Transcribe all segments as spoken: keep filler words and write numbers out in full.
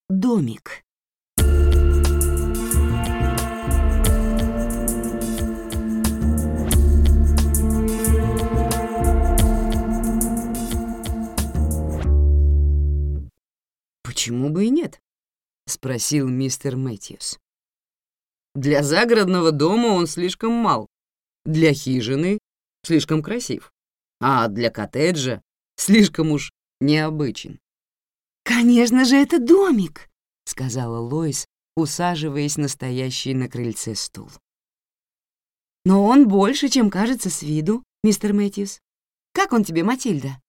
Домик. «Почему бы и нет?» — спросил мистер Мэтьюс. «Для загородного дома он слишком мал, для хижины — слишком красив, а для коттеджа — слишком уж необычен». «Конечно же, это домик!» — сказала Лоис, усаживаясь на стоящий на крыльце стул. «Но он больше, чем кажется с виду, мистер Мэтьюс. Как он тебе, Матильда?»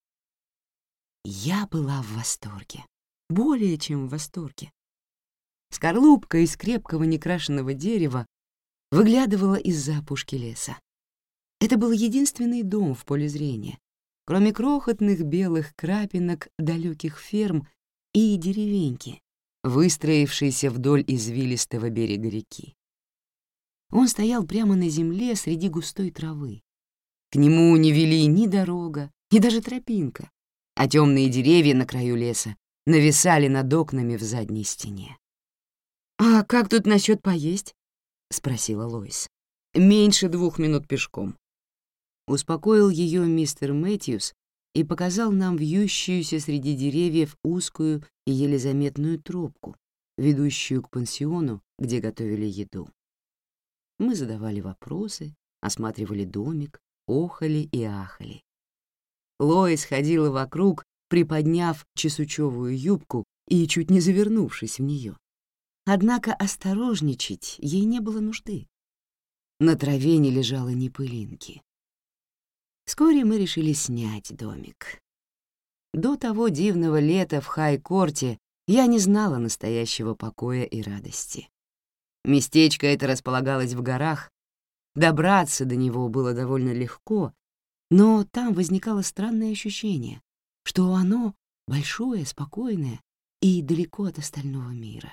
Я была в восторге, более чем в восторге. Скорлупка из крепкого некрашенного дерева выглядывала из-за опушки леса. Это был единственный дом в поле зрения, кроме крохотных белых крапинок далеких ферм и деревеньки, выстроившейся вдоль извилистого берега реки. Он стоял прямо на земле среди густой травы. К нему не вели ни дорога, ни даже тропинка, а темные деревья на краю леса нависали над окнами в задней стене. «А как тут насчет поесть?» — спросила Лоис. «Меньше двух минут пешком». Успокоил ее мистер Мэтьюс и показал нам вьющуюся среди деревьев узкую и еле заметную тропку, ведущую к пансиону, где готовили еду. Мы задавали вопросы, осматривали домик, охали и ахали. Лоис ходила вокруг, приподняв чесучевую юбку и чуть не завернувшись в нее. Однако осторожничать ей не было нужды. На траве не лежало ни пылинки. Вскоре мы решили снять домик. До того дивного лета в Хай-Корте я не знала настоящего покоя и радости. Местечко это располагалось в горах, добраться до него было довольно легко, но там возникало странное ощущение, что оно большое, спокойное и далеко от остального мира.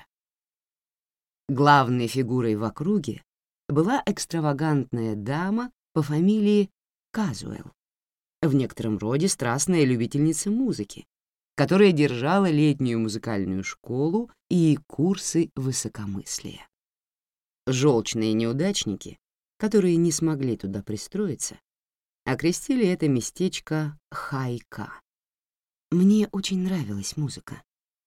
Главной фигурой в округе была экстравагантная дама по фамилии Казуэлл, в некотором роде страстная любительница музыки, которая держала летнюю музыкальную школу и курсы высокомыслия. Желчные неудачники, которые не смогли туда пристроиться, окрестили это местечко Хайка. Мне очень нравилась музыка.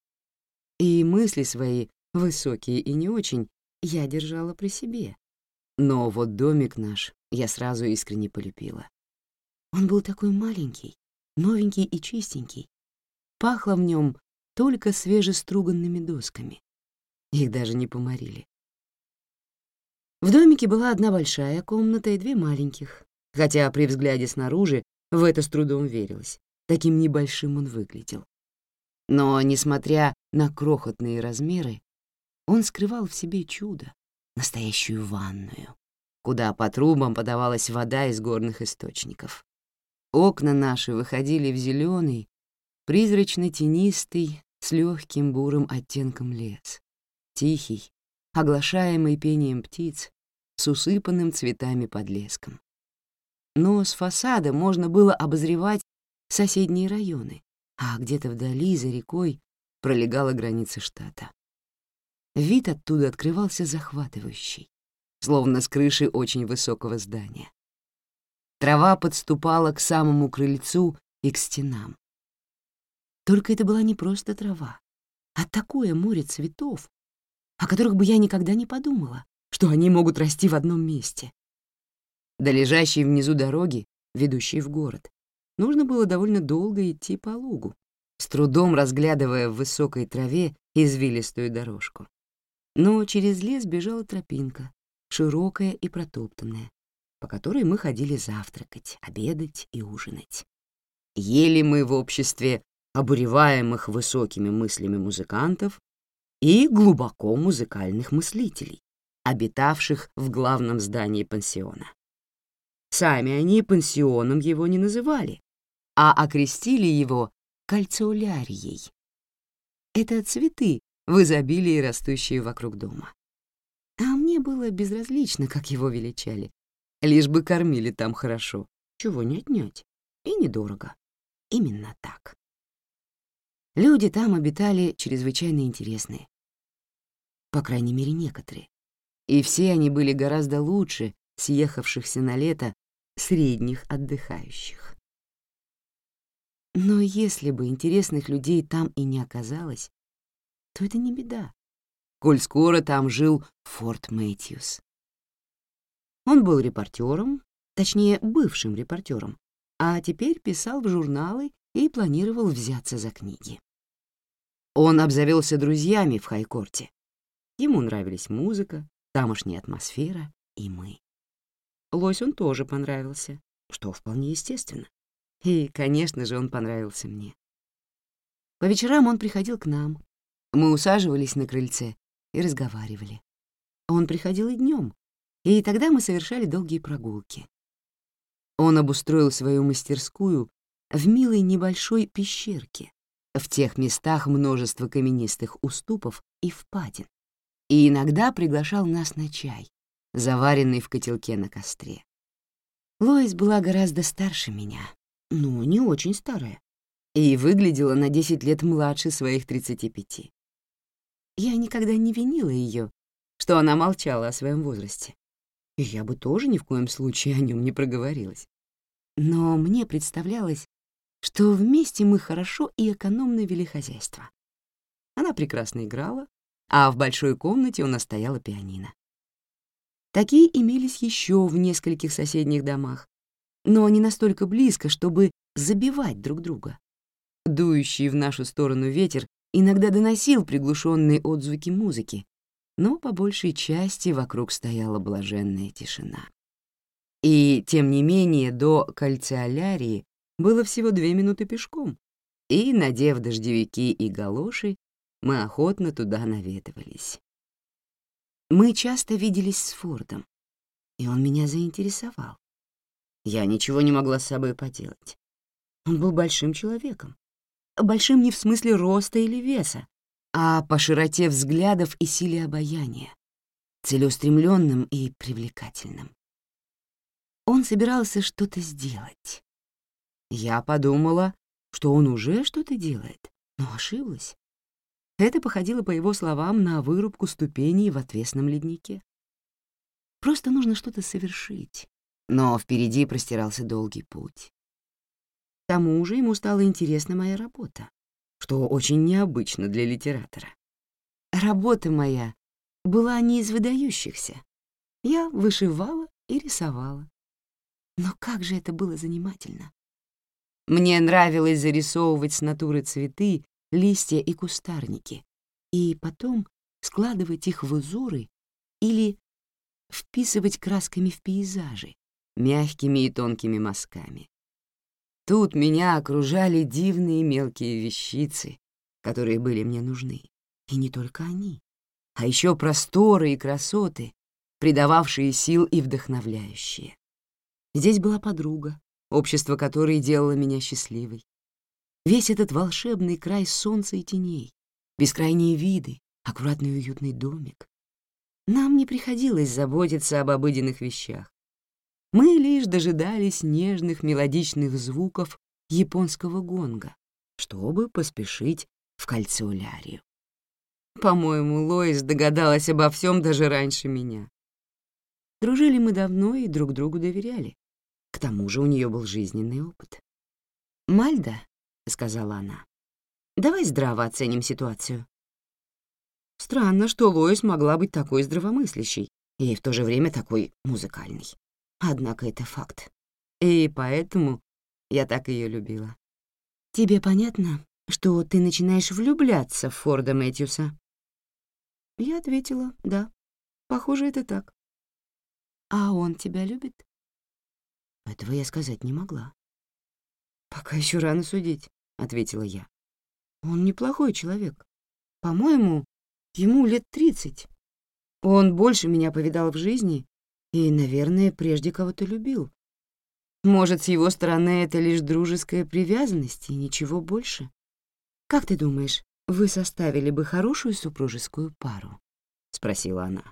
И мысли свои, высокие и не очень, я держала при себе. Но вот домик наш я сразу искренне полюбила. Он был такой маленький, новенький и чистенький. Пахло в нем только свежеструганными досками. Их даже не поморили. В домике была одна большая комната и две маленьких, хотя при взгляде снаружи в это с трудом верилось. Таким небольшим он выглядел. Но, несмотря на крохотные размеры, он скрывал в себе чудо, настоящую ванную, куда по трубам подавалась вода из горных источников. Окна наши выходили в зеленый, призрачно-тенистый, с легким бурым оттенком лес, тихий, оглашаемый пением птиц, с усыпанным цветами подлеском. Но с фасада можно было обозревать соседние районы, а где-то вдали, за рекой, пролегала граница штата. Вид оттуда открывался захватывающий, словно с крыши очень высокого здания. Трава подступала к самому крыльцу и к стенам. Только это была не просто трава, а такое море цветов, о которых бы я никогда не подумала, что они могут расти в одном месте. До лежащей внизу дороги, ведущей в город, нужно было довольно долго идти по лугу, с трудом разглядывая в высокой траве извилистую дорожку. Но через лес бежала тропинка, широкая и протоптанная, по которой мы ходили завтракать, обедать и ужинать. Ели мы в обществе обуреваемых высокими мыслями музыкантов и глубоко музыкальных мыслителей, обитавших в главном здании пансиона. Сами они пансионом его не называли, а окрестили его кальциолярией. Это цветы, в изобилии растущие вокруг дома. А мне было безразлично, как его величали, лишь бы кормили там хорошо, чего не отнять, и недорого. Именно так. Люди там обитали чрезвычайно интересные. По крайней мере, некоторые. И все они были гораздо лучше съехавшихся на лето средних отдыхающих. Но если бы интересных людей там и не оказалось, то это не беда, коль скоро там жил Форд Мэтьюс. Он был репортером, точнее, бывшим репортером, а теперь писал в журналы и планировал взяться за книги. Он обзавелся друзьями в Хайкорте. Ему нравились музыка, тамошняя атмосфера и мы. Лойсу тоже понравился, что вполне естественно. И, конечно же, он понравился мне. По вечерам он приходил к нам. Мы усаживались на крыльце и разговаривали. Он приходил и днем, и тогда мы совершали долгие прогулки. Он обустроил свою мастерскую в милой небольшой пещерке. В тех местах множество каменистых уступов и впадин. И иногда приглашал нас на чай, заваренный в котелке на костре. Лоис была гораздо старше меня, но не очень старая, и выглядела на десять лет младше своих тридцати пяти. Я никогда не винила ее, что она молчала о своем возрасте, и я бы тоже ни в коем случае о нем не проговорилась. Но мне представлялось, что вместе мы хорошо и экономно вели хозяйство. Она прекрасно играла, а в большой комнате у нас стояла пианино. Такие имелись еще в нескольких соседних домах, но не настолько близко, чтобы забивать друг друга. Дующий в нашу сторону ветер иногда доносил приглушенные отзвуки музыки, но по большей части вокруг стояла блаженная тишина. И, тем не менее, до Кальциолярии было всего две минуты пешком, и, надев дождевики и галоши, мы охотно туда наведывались. Мы часто виделись с Фордом, и он меня заинтересовал. Я ничего не могла с собой поделать. Он был большим человеком. Большим не в смысле роста или веса, а по широте взглядов и силе обаяния, целеустремленным и привлекательным. Он собирался что-то сделать. Я подумала, что он уже что-то делает, но ошиблась. Это походило, по его словам, на вырубку ступеней в отвесном леднике. Просто нужно что-то совершить, но впереди простирался долгий путь. К тому же ему стала интересна моя работа, что очень необычно для литератора. Работа моя была не из выдающихся. Я вышивала и рисовала. Но как же это было занимательно. Мне нравилось зарисовывать с натуры цветы, листья и кустарники, и потом складывать их в узоры или вписывать красками в пейзажи, мягкими и тонкими мазками. Тут меня окружали дивные мелкие вещицы, которые были мне нужны. И не только они, а еще просторы и красоты, придававшие сил и вдохновляющие. Здесь была подруга, общество которой делало меня счастливой. Весь этот волшебный край солнца и теней, бескрайние виды, аккуратный уютный домик. Нам не приходилось заботиться об обыденных вещах. Мы лишь дожидались нежных мелодичных звуков японского гонга, чтобы поспешить в Кальциолярию. По-моему, Лоис догадалась обо всем даже раньше меня. Дружили мы давно и друг другу доверяли. К тому же у нее был жизненный опыт. «Мальда», — сказала она, — «давай здраво оценим ситуацию». Странно, что Лоис могла быть такой здравомыслящей и в то же время такой музыкальной. Однако это факт. И поэтому я так ее любила. «Тебе понятно, что ты начинаешь влюбляться в Форда Мэтьюса?» Я ответила «да». Похоже, это так. «А он тебя любит?» Этого я сказать не могла. «Пока еще рано судить», — ответила я. «Он неплохой человек. По-моему, ему лет тридцать. Он больше меня повидал в жизни и, наверное, прежде кого-то любил. Может, с его стороны это лишь дружеская привязанность и ничего больше? Как ты думаешь, вы составили бы хорошую супружескую пару?» — спросила она.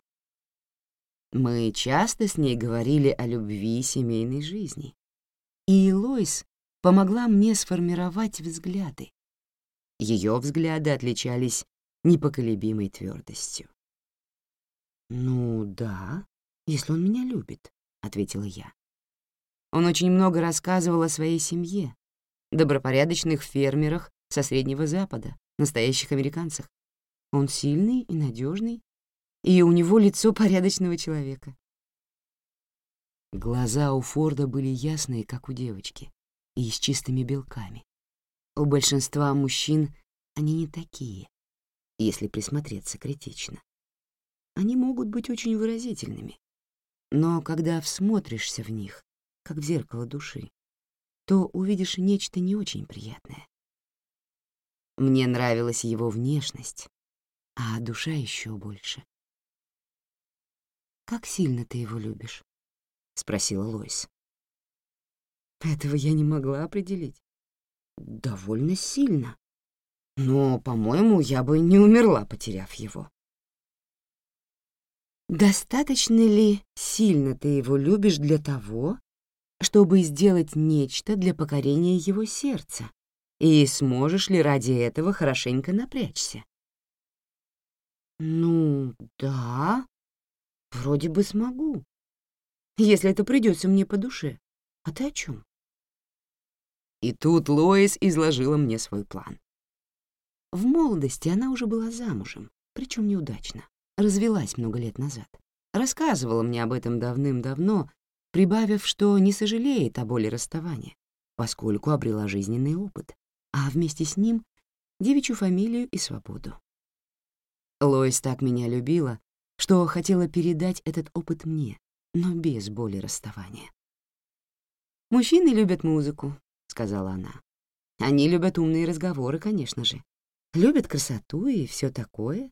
Мы часто с ней говорили о любви и семейной жизни. И Лоис помогла мне сформировать взгляды. Ее взгляды отличались непоколебимой твердостью. «Ну да, если он меня любит», — ответила я. Он очень много рассказывал о своей семье, добропорядочных фермерах со Среднего Запада, настоящих американцах. Он сильный и надежный, и у него лицо порядочного человека. Глаза у Форда были ясные, как у девочки, и с чистыми белками. У большинства мужчин они не такие, если присмотреться критично. Они могут быть очень выразительными, но когда всмотришься в них, как в зеркало души, то увидишь нечто не очень приятное. Мне нравилась его внешность, а душа еще больше. «Как сильно ты его любишь?» — спросила Лоис. Этого я не могла определить. Довольно сильно. Но, по-моему, я бы не умерла, потеряв его. Достаточно ли сильно ты его любишь для того, чтобы сделать нечто для покорения его сердца? И сможешь ли ради этого хорошенько напрячься? Ну, да, вроде бы смогу, если это придется мне по душе. А ты о чем? И тут Лоис изложила мне свой план. В молодости она уже была замужем, причем неудачно. Развелась много лет назад. Рассказывала мне об этом давным-давно, прибавив, что не сожалеет о боли расставания, поскольку обрела жизненный опыт, а вместе с ним — девичью фамилию и свободу. Лоис так меня любила, что хотела передать этот опыт мне, но без боли расставания. «Мужчины любят музыку», — сказала она. «Они любят умные разговоры, конечно же. Любят красоту и все такое».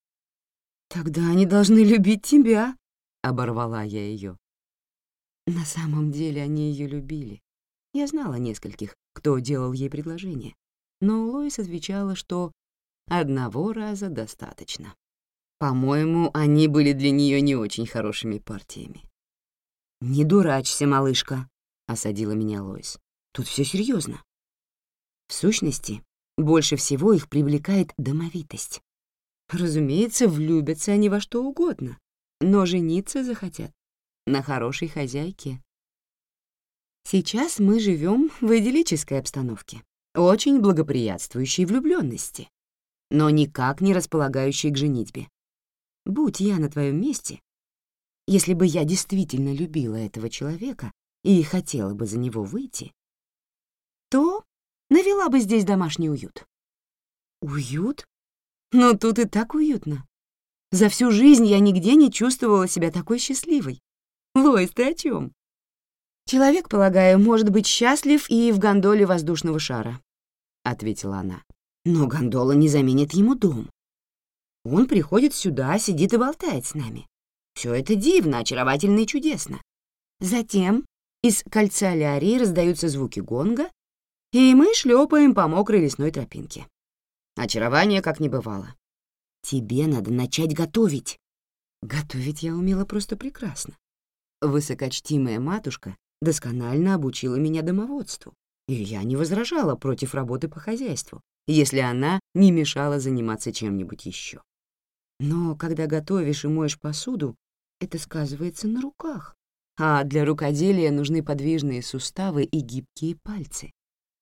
«Тогда они должны любить тебя», — оборвала я ее. На самом деле они ее любили. Я знала нескольких, кто делал ей предложение, но Лоис отвечала, что одного раза достаточно. По-моему, они были для нее не очень хорошими партиями. «Не дурачься, малышка», — осадила меня Лоис. «Тут все серьезно. В сущности, больше всего их привлекает домовитость. Разумеется, влюбятся они во что угодно, но жениться захотят на хорошей хозяйке. Сейчас мы живем в идиллической обстановке, очень благоприятствующей влюбленности, но никак не располагающей к женитьбе. Будь я на твоем месте, если бы я действительно любила этого человека и хотела бы за него выйти, то навела бы здесь домашний уют». «Уют? Но тут и так уютно. За всю жизнь я нигде не чувствовала себя такой счастливой. Лоис, ты о чем? Человек, полагаю, может быть счастлив и в гондоле воздушного шара», — ответила она. «Но гондола не заменит ему дом. Он приходит сюда, сидит и болтает с нами. Все это дивно, очаровательно и чудесно. Затем из кольца Лярии раздаются звуки гонга, и мы шлепаем по мокрой лесной тропинке. Очарование как не бывало. Тебе надо начать готовить». Готовить я умела просто прекрасно. Высокочтимая матушка досконально обучила меня домоводству, и я не возражала против работы по хозяйству, если она не мешала заниматься чем-нибудь еще. Но когда готовишь и моешь посуду, это сказывается на руках, а для рукоделия нужны подвижные суставы и гибкие пальцы.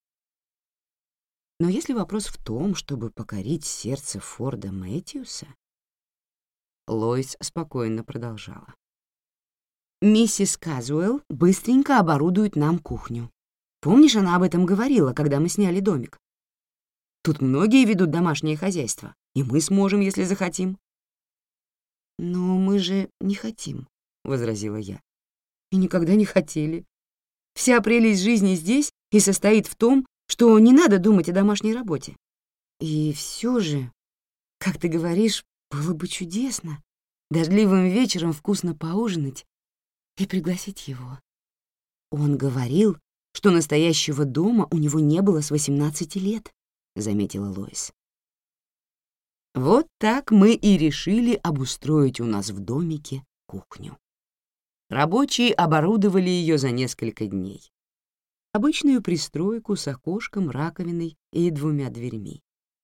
Но если вопрос в том, чтобы покорить сердце Форда Мэтьюса, Лоис спокойно продолжала. «Миссис Казуэлл быстренько оборудует нам кухню. Помнишь, она об этом говорила, когда мы сняли домик? Тут многие ведут домашнее хозяйство, и мы сможем, если захотим». «Но мы же не хотим», — возразила я. «И никогда не хотели. Вся прелесть жизни здесь и состоит в том, что не надо думать о домашней работе. И все же, как ты говоришь, было бы чудесно дождливым вечером вкусно поужинать и пригласить его. Он говорил, что настоящего дома у него не было с восемнадцати лет», — заметила Лоис. Вот так мы и решили обустроить у нас в домике кухню. Рабочие оборудовали ее за несколько дней. Обычную пристройку с окошком, раковиной и двумя дверьми.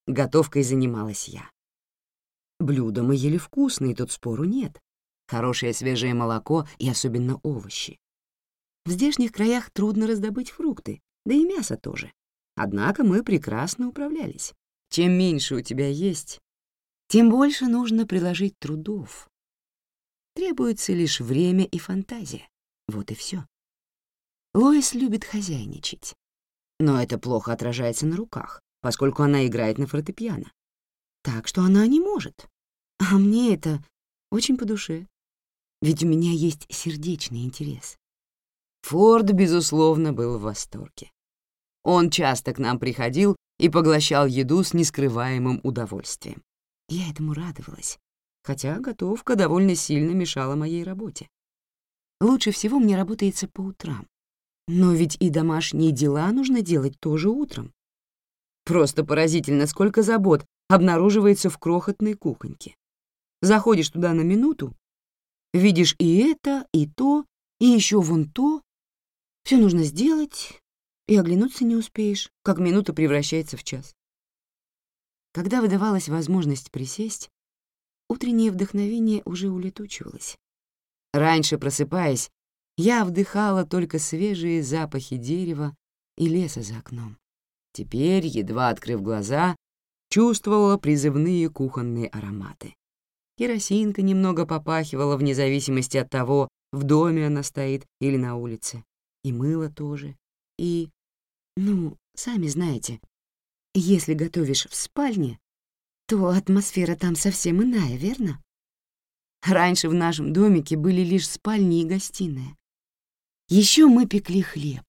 Готовкой занималась я. Блюда мы ели вкусные, тут спору нет. Хорошее свежее молоко и особенно овощи. В здешних краях трудно раздобыть фрукты, да и мясо тоже. Однако мы прекрасно управлялись. Чем меньше у тебя есть, тем больше нужно приложить трудов. Требуется лишь время и фантазия. Вот и все. Лоис любит хозяйничать. Но это плохо отражается на руках, поскольку она играет на фортепиано. Так что она не может. А мне это очень по душе. Ведь у меня есть сердечный интерес. Форд, безусловно, был в восторге. Он часто к нам приходил и поглощал еду с нескрываемым удовольствием. Я этому радовалась, хотя готовка довольно сильно мешала моей работе. Лучше всего мне работается по утрам. Но ведь и домашние дела нужно делать тоже утром. Просто поразительно, сколько забот обнаруживается в крохотной кухоньке. Заходишь туда на минуту, видишь и это, и то, и еще вон то. Все нужно сделать, и оглянуться не успеешь, как минута превращается в час. Когда выдавалась возможность присесть, утреннее вдохновение уже улетучивалось. Раньше, просыпаясь, я вдыхала только свежие запахи дерева и леса за окном. Теперь, едва открыв глаза, чувствовала призывные кухонные ароматы. Керосинка немного попахивала вне зависимости от того, в доме она стоит или на улице. И мыло тоже. И, ну, сами знаете, если готовишь в спальне, то атмосфера там совсем иная, верно? Раньше в нашем домике были лишь спальни и гостиная. Еще мы пекли хлеб.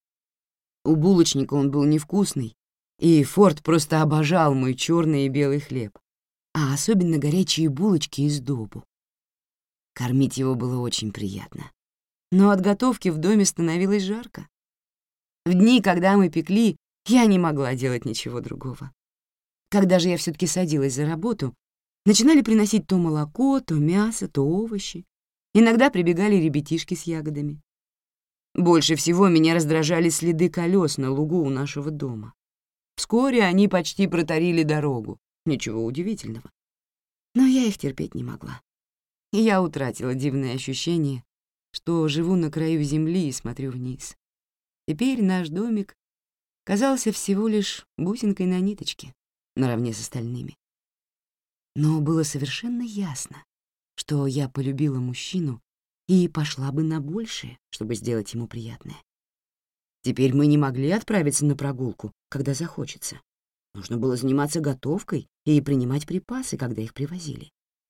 У булочника он был невкусный, и Форд просто обожал мой черный и белый хлеб, а особенно горячие булочки из добу. Кормить его было очень приятно. Но от готовки в доме становилось жарко. В дни, когда мы пекли, я не могла делать ничего другого. Когда же я все-таки садилась за работу, начинали приносить то молоко, то мясо, то овощи. Иногда прибегали ребятишки с ягодами. Больше всего меня раздражали следы колес на лугу у нашего дома. Вскоре они почти протарили дорогу. Ничего удивительного. Но я их терпеть не могла. И я утратила дивное ощущение, что живу на краю земли и смотрю вниз. Теперь наш домик казался всего лишь бусинкой на ниточке, наравне с остальными. Но было совершенно ясно, что я полюбила мужчину и пошла бы на большее, чтобы сделать ему приятное. Теперь мы не могли отправиться на прогулку, когда захочется. Нужно было заниматься готовкой и принимать припасы, когда их привозили.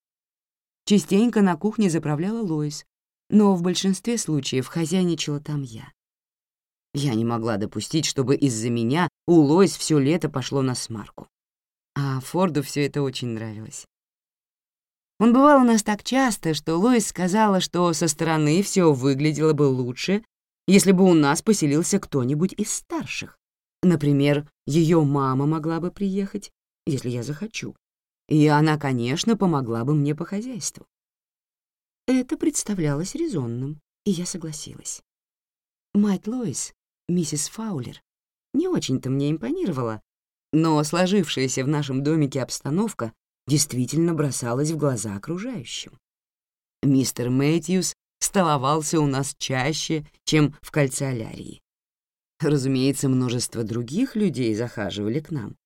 Частенько на кухне заправляла Лоис, но в большинстве случаев хозяйничала там я. Я не могла допустить, чтобы из-за меня у Лоис все лето пошло на смарку. А Форду все это очень нравилось. Он бывал у нас так часто, что Лоис сказала, что со стороны все выглядело бы лучше, если бы у нас поселился кто-нибудь из старших. Например, ее мама могла бы приехать, если я захочу. И она, конечно, помогла бы мне по хозяйству. Это представлялось резонным, и я согласилась. Мать Лоис, миссис Фаулер, не очень-то мне импонировала, но сложившаяся в нашем домике обстановка действительно бросалась в глаза окружающим. Мистер Мэтьюс столовался у нас чаще, чем в канцелярии. Разумеется, множество других людей захаживали к нам.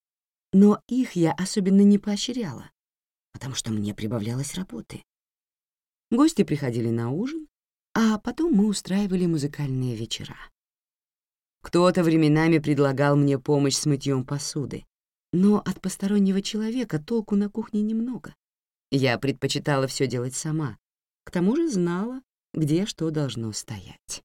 Но их я особенно не поощряла, потому что мне прибавлялось работы. Гости приходили на ужин, а потом мы устраивали музыкальные вечера. Кто-то временами предлагал мне помощь с мытьем посуды, но от постороннего человека толку на кухне немного. Я предпочитала все делать сама, к тому же знала, где что должно стоять.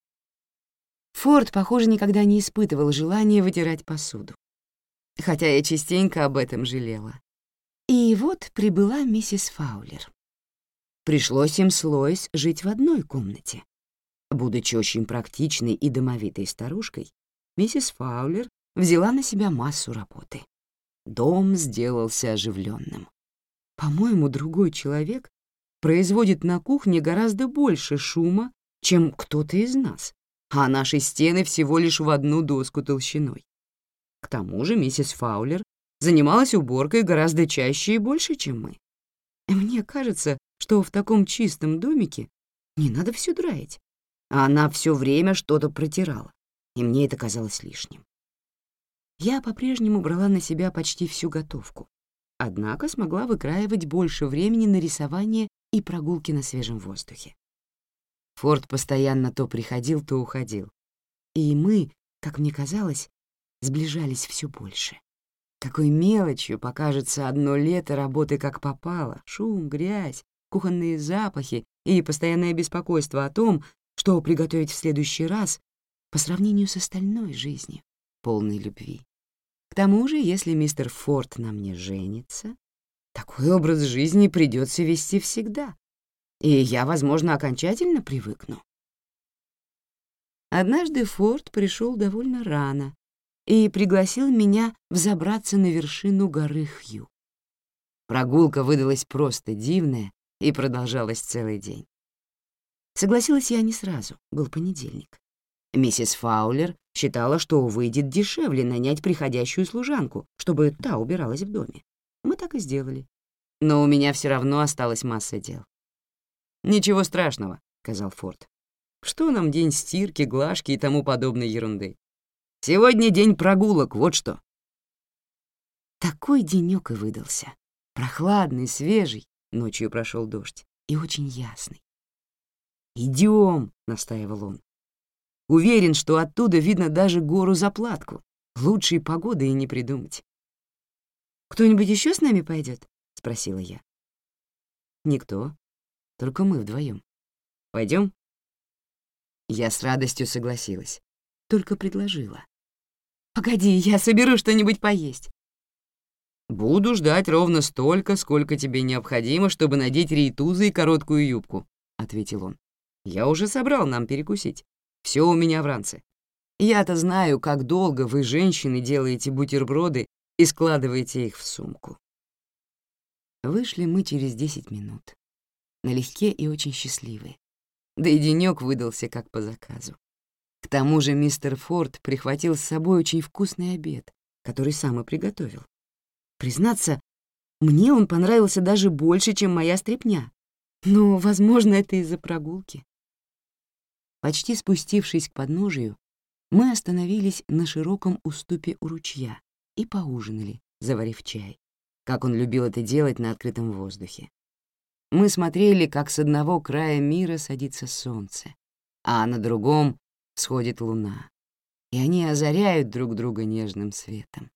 Форд, похоже, никогда не испытывал желания вытирать посуду, хотя я частенько об этом жалела. И вот прибыла миссис Фаулер. Пришлось им с Лоис жить в одной комнате. Будучи очень практичной и домовитой старушкой, миссис Фаулер взяла на себя массу работы. Дом сделался оживленным. По-моему, другой человек производит на кухне гораздо больше шума, чем кто-то из нас, а наши стены всего лишь в одну доску толщиной. К тому же миссис Фаулер занималась уборкой гораздо чаще и больше, чем мы. Мне кажется, что в таком чистом домике не надо все драить. А она все время что-то протирала, и мне это казалось лишним. Я по-прежнему брала на себя почти всю готовку, однако смогла выкраивать больше времени на рисование и прогулки на свежем воздухе. Форд постоянно то приходил, то уходил, и мы, как мне казалось, сближались все больше. Какой мелочью покажется одно лето работы как попало: шум, грязь, кухонные запахи и постоянное беспокойство о том, что приготовить в следующий раз, по сравнению с остальной жизнью, полной любви. К тому же, если мистер Форд на мне женится, такой образ жизни придется вести всегда, и я, возможно, окончательно привыкну. Однажды Форд пришел довольно рано и пригласил меня взобраться на вершину горы Хью. Прогулка выдалась просто дивная и продолжалась целый день. Согласилась я не сразу, был понедельник. Миссис Фаулер считала, что выйдет дешевле нанять приходящую служанку, чтобы та убиралась в доме. Мы так и сделали. Но у меня все равно осталась масса дел. «Ничего страшного», — сказал Форд. «Что нам день стирки, глажки и тому подобной ерунды? Сегодня день прогулок, вот что». Такой денёк и выдался. Прохладный, свежий, ночью прошел дождь, и очень ясный. «Идём», — настаивал он. «Уверен, что оттуда видно даже гору Заплатку. Лучшей погоды и не придумать». «Кто-нибудь ещё с нами пойдёт?» — спросила я. «Никто, только мы вдвоём. Пойдём?» Я с радостью согласилась, только предложила. «Погоди, я соберу что-нибудь поесть». «Буду ждать ровно столько, сколько тебе необходимо, чтобы надеть рейтузы и короткую юбку», — ответил он. «Я уже собрал нам перекусить. Все у меня в ранце. Я-то знаю, как долго вы, женщины, делаете бутерброды и складываете их в сумку». Вышли мы через десять минут. Налегке и очень счастливые. Да и денёк выдался как по заказу. К тому же мистер Форд прихватил с собой очень вкусный обед, который сам и приготовил. Признаться, мне он понравился даже больше, чем моя стряпня. Но, возможно, это из-за прогулки. Почти спустившись к подножию, мы остановились на широком уступе у ручья и поужинали, заварив чай, как он любил это делать на открытом воздухе. Мы смотрели, как с одного края мира садится солнце, а на другом всходит луна, и они озаряют друг друга нежным светом.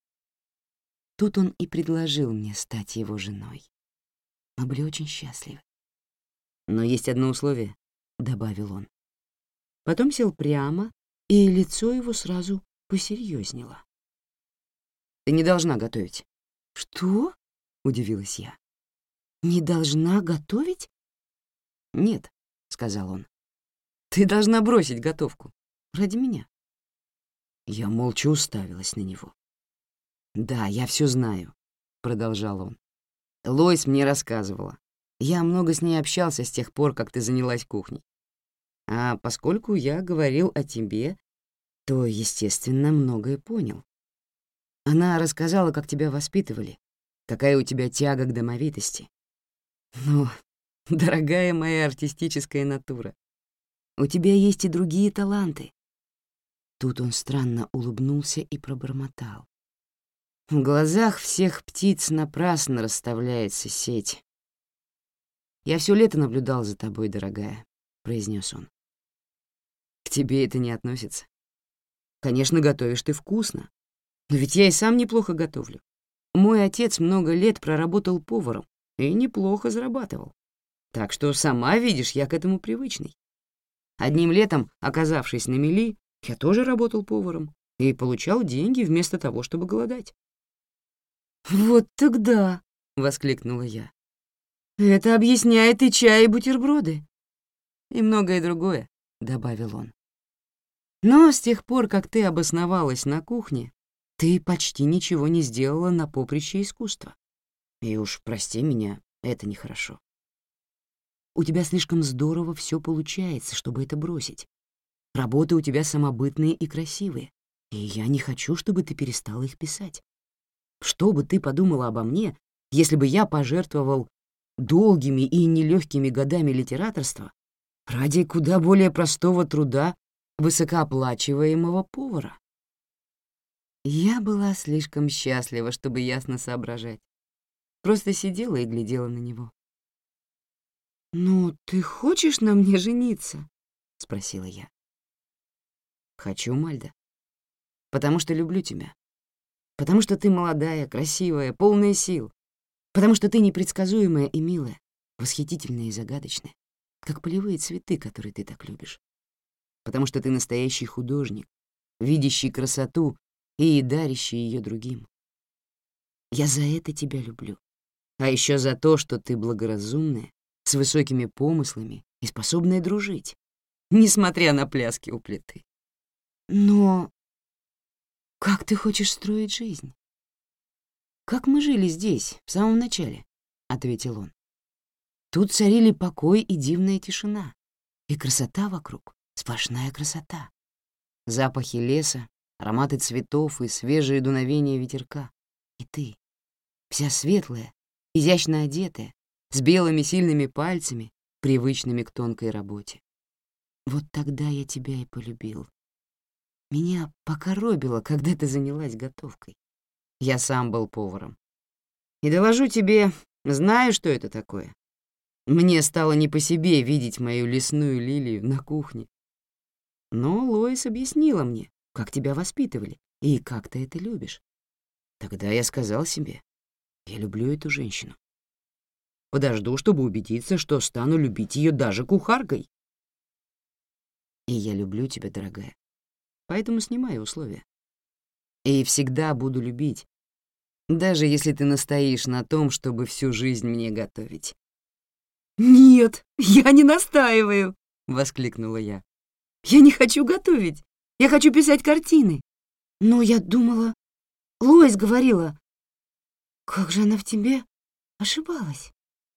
Тут он и предложил мне стать его женой. Мы были очень счастливы. «Но есть одно условие», — добавил он. Потом сел прямо, и лицо его сразу посерьезнело. «Ты не должна готовить». «Что?» — удивилась я. «Не должна готовить?» «Нет», — сказал он. «Ты должна бросить готовку. Ради меня». Я молча уставилась на него. «Да, я все знаю», — продолжал он. «Лоис мне рассказывала. Я много с ней общался с тех пор, как ты занялась кухней. А поскольку я говорил о тебе, то, естественно, многое понял. Она рассказала, как тебя воспитывали, какая у тебя тяга к домовитости. Ну, дорогая моя артистическая натура, у тебя есть и другие таланты». Тут он странно улыбнулся и пробормотал. «В глазах всех птиц напрасно расставляется сеть. Я все лето наблюдал за тобой, дорогая», — произнес он. «К тебе это не относится. Конечно, готовишь ты вкусно, но ведь я и сам неплохо готовлю. Мой отец много лет проработал поваром и неплохо зарабатывал. Так что, сама видишь, я к этому привычный. Одним летом, оказавшись на мели, я тоже работал поваром и получал деньги вместо того, чтобы голодать». «Вот тогда!» — воскликнула я. «Это объясняет и чай, и бутерброды». «И многое другое», — добавил он. «Но с тех пор, как ты обосновалась на кухне, ты почти ничего не сделала на поприще искусства. И уж прости меня, это нехорошо. У тебя слишком здорово все получается, чтобы это бросить. Работы у тебя самобытные и красивые, и я не хочу, чтобы ты перестала их писать. Что бы ты подумала обо мне, если бы я пожертвовал долгими и нелегкими годами литераторства ради куда более простого труда высокооплачиваемого повара? Я была слишком счастлива, чтобы ясно соображать. Просто сидела и глядела на него. «Ну, ты хочешь на мне жениться?» — спросила я. «Хочу, Мальда. Потому что люблю тебя. Потому что ты молодая, красивая, полная сил. Потому что ты непредсказуемая и милая, восхитительная и загадочная, как полевые цветы, которые ты так любишь. Потому что ты настоящий художник, видящий красоту и дарящий ее другим. Я за это тебя люблю. А еще за то, что ты благоразумная, с высокими помыслами и способная дружить, несмотря на пляски у плиты. Но как ты хочешь строить жизнь? Как мы жили здесь, в самом начале, — ответил он. Тут царили покой и дивная тишина, и красота вокруг, сплошная красота. Запахи леса, ароматы цветов и свежие дуновения ветерка. И ты, вся светлая, изящно одетая, с белыми сильными пальцами, привычными к тонкой работе. Вот тогда я тебя и полюбил. Меня покоробило, когда ты занялась готовкой. Я сам был поваром. И доложу тебе, знаю, что это такое. Мне стало не по себе видеть мою лесную лилию на кухне. Но Лоис объяснила мне, как тебя воспитывали и как ты это любишь. Тогда я сказал себе, я люблю эту женщину. Подожду, чтобы убедиться, что стану любить ее даже кухаркой. И я люблю тебя, дорогая, поэтому снимаю условия. И всегда буду любить, даже если ты настоишь на том, чтобы всю жизнь мне готовить. «Нет, я не настаиваю!» — воскликнула я. «Я не хочу готовить, я хочу писать картины. Но я думала, Лоис говорила, как же она в тебе ошибалась».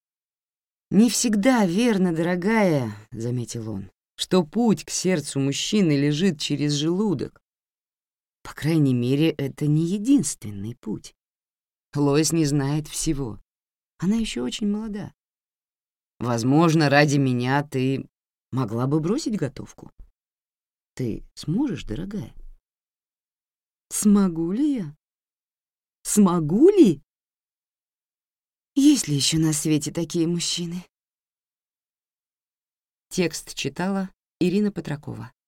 «Не всегда верно, дорогая», — заметил он, «что путь к сердцу мужчины лежит через желудок. По крайней мере, это не единственный путь. Лоис не знает всего. Она еще очень молода. Возможно, ради меня ты могла бы бросить готовку. Ты сможешь, дорогая?» «Смогу ли я? Смогу ли? Есть ли еще на свете такие мужчины?» Текст читала Ирина Петракова.